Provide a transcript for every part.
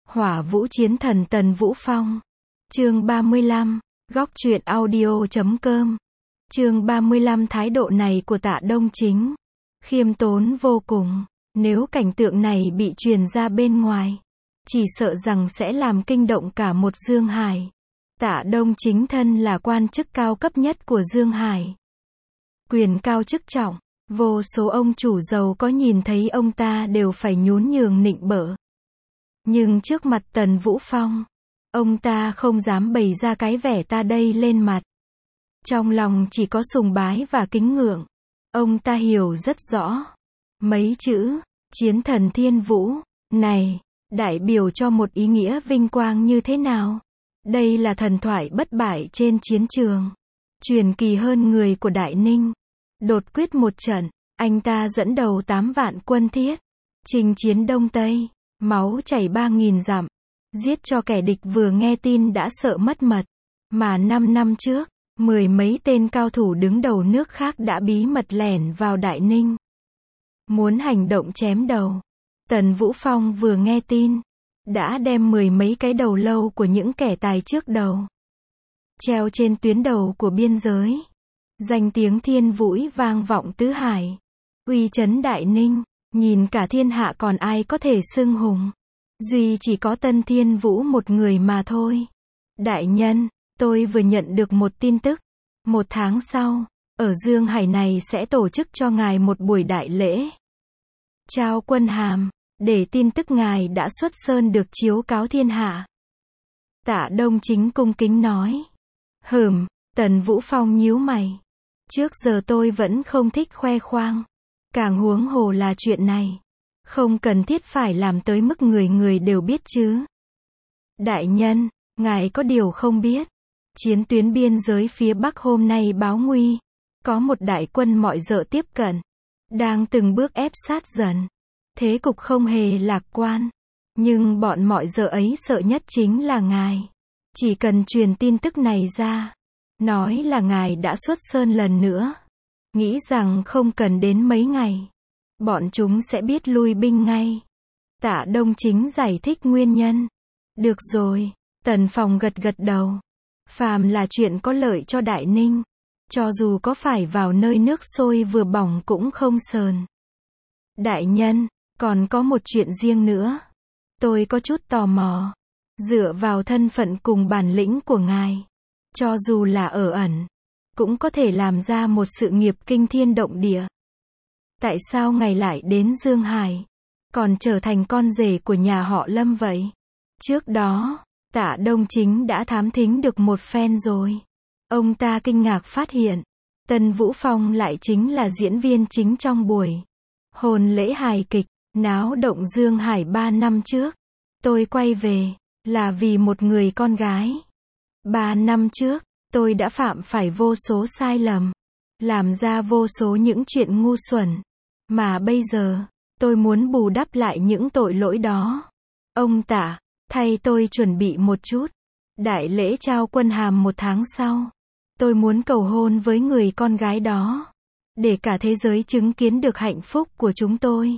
Hỏa Vũ Chiến Thần Tần Vũ Phong. Chương 35, góc truyện audio.com. Chương 35. Thái độ này của Tạ Đông Chính khiêm tốn vô cùng, nếu cảnh tượng này bị truyền ra bên ngoài, chỉ sợ rằng sẽ làm kinh động cả một Dương Hải. Tạ Đông Chính thân là quan chức cao cấp nhất của Dương Hải, quyền cao chức trọng, vô số ông chủ giàu có nhìn thấy ông ta đều phải nhún nhường nịnh bợ. Nhưng trước mặt Tần Vũ Phong, ông ta không dám bày ra cái vẻ ta đây lên mặt. Trong lòng chỉ có sùng bái và kính ngưỡng. Ông ta hiểu rất rõ mấy chữ Chiến Thần Thiên Vũ này đại biểu cho một ý nghĩa vinh quang như thế nào. Đây là thần thoại bất bại trên chiến trường, truyền kỳ hơn người của Đại Ninh. Đột quyết một trận, anh ta dẫn đầu 8 vạn quân thiết, chinh chiến Đông Tây, máu chảy 3.000 dặm, giết cho kẻ địch vừa nghe tin đã sợ mất mật. Mà 5 năm trước, mười mấy tên cao thủ đứng đầu nước khác đã bí mật lẻn vào Đại Ninh, muốn hành động chém đầu. Tần Vũ Phong vừa nghe tin, đã đem mười mấy cái đầu lâu của những kẻ tài trước đầu treo trên tuyến đầu của biên giới. Danh tiếng Thiên Vũ vang vọng tứ hải, uy chấn Đại Ninh, nhìn cả thiên hạ còn ai có thể xưng hùng. Duy chỉ có Tân Thiên Vũ một người mà thôi. Đại nhân, tôi vừa nhận được một tin tức. 1 tháng sau, ở Dương Hải này sẽ tổ chức cho ngài một buổi đại lễ trao quân hàm, để tin tức ngài đã xuất sơn được chiếu cáo thiên hạ. Tạ Đông Chính cung kính nói. Tần Vũ Phong nhíu mày. Trước giờ tôi vẫn không thích khoe khoang, càng huống hồ là chuyện này không cần thiết phải làm tới mức người người đều biết chứ. Đại nhân, ngài có điều không biết, chiến tuyến biên giới phía Bắc hôm nay báo nguy, có một đại quân mọi dợ tiếp cận, đang từng bước ép sát dần. Thế cục không hề lạc quan, nhưng bọn mọi dợ ấy sợ nhất chính là ngài. Chỉ cần truyền tin tức này ra, nói là ngài đã xuất sơn lần nữa, nghĩ rằng không cần đến mấy ngày, bọn chúng sẽ biết lui binh ngay. Tạ Đông Chính giải thích nguyên nhân. Được rồi, Tần Phong gật gật đầu. Phàm là chuyện có lợi cho Đại Ninh, cho dù có phải vào nơi nước sôi vừa bỏng cũng không sờn. Đại nhân, còn có một chuyện riêng nữa. Tôi có chút tò mò. Dựa vào thân phận cùng bản lĩnh của ngài, cho dù là ở ẩn, cũng có thể làm ra một sự nghiệp kinh thiên động địa. Tại sao ngài lại đến Dương Hải, còn trở thành con rể của nhà họ Lâm vậy? Trước đó, Tạ Đông Chính đã thám thính được một phen rồi. Ông ta kinh ngạc phát hiện, Tần Vũ Phong lại chính là diễn viên chính trong buổi hôn lễ hài kịch náo động Dương Hải 3 năm trước. Tôi quay về là vì một người con gái. 3 năm trước, tôi đã phạm phải vô số sai lầm, làm ra vô số những chuyện ngu xuẩn, mà bây giờ, tôi muốn bù đắp lại những tội lỗi đó. Ông Tạ, thay tôi chuẩn bị một chút. Đại lễ trao quân hàm 1 tháng sau. Tôi muốn cầu hôn với người con gái đó, để cả thế giới chứng kiến được hạnh phúc của chúng tôi.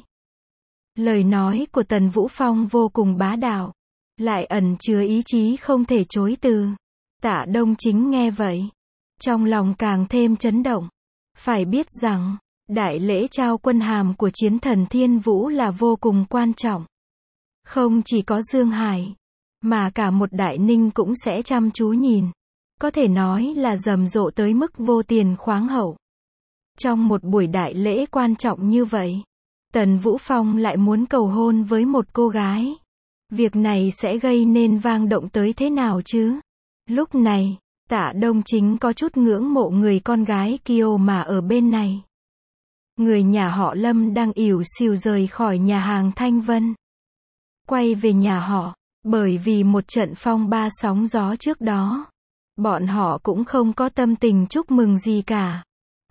Lời nói của Tần Vũ Phong vô cùng bá đạo, lại ẩn chứa ý chí không thể chối từ. Tạ Đông Chính nghe vậy, trong lòng càng thêm chấn động. Phải biết rằng, đại lễ trao quân hàm của Chiến Thần Thiên Vũ là vô cùng quan trọng. Không chỉ có Dương Hải, mà cả một Đại Ninh cũng sẽ chăm chú nhìn. Có thể nói là rầm rộ tới mức vô tiền khoáng hậu. Trong một buổi đại lễ quan trọng như vậy, Tần Vũ Phong lại muốn cầu hôn với một cô gái. Việc này sẽ gây nên vang động tới thế nào chứ? Lúc này, Tạ Đông Chính có chút ngưỡng mộ người con gái Kiều mà ở bên này. Người nhà họ Lâm đang ỉu xìu rời khỏi nhà hàng Thanh Vân, quay về nhà họ, bởi vì một trận phong ba sóng gió trước đó. Bọn họ cũng không có tâm tình chúc mừng gì cả.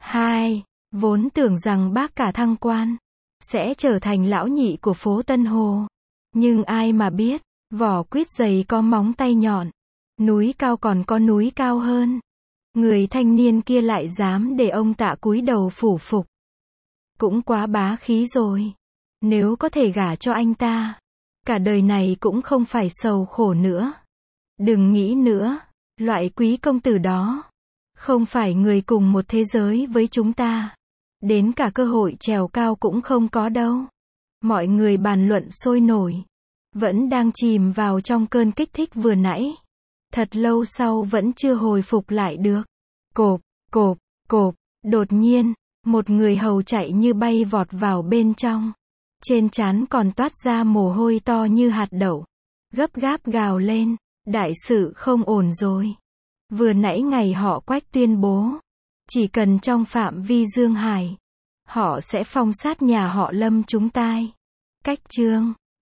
Vốn tưởng rằng bác cả thăng quan sẽ trở thành lão nhị của phố Tân Hồ. Nhưng ai mà biết, vỏ quýt dày có móng tay nhọn, núi cao còn có núi cao hơn. Người thanh niên kia lại dám để ông Tạ cúi đầu phủ phục. Cũng quá bá khí rồi. Nếu có thể gả cho anh ta, Cả đời này cũng không phải sầu khổ nữa. Đừng nghĩ nữa, loại quý công tử đó không phải người cùng một thế giới với chúng ta. Đến cả cơ hội trèo cao cũng không có đâu. Mọi người bàn luận sôi nổi. Vẫn đang chìm vào trong cơn kích thích vừa nãy. Thật lâu sau vẫn chưa hồi phục lại được. Cộp, cộp, cộp. Đột nhiên, một người hầu chạy như bay vọt vào bên trong. Trên trán còn toát ra mồ hôi to như hạt đậu. Gấp gáp gào lên. Đại sự không ổn rồi. Vừa nãy ngày họ Quách tuyên bố. Chỉ cần trong phạm vi Dương Hải. Họ sẽ phong sát nhà họ Lâm chúng tai. Cách chương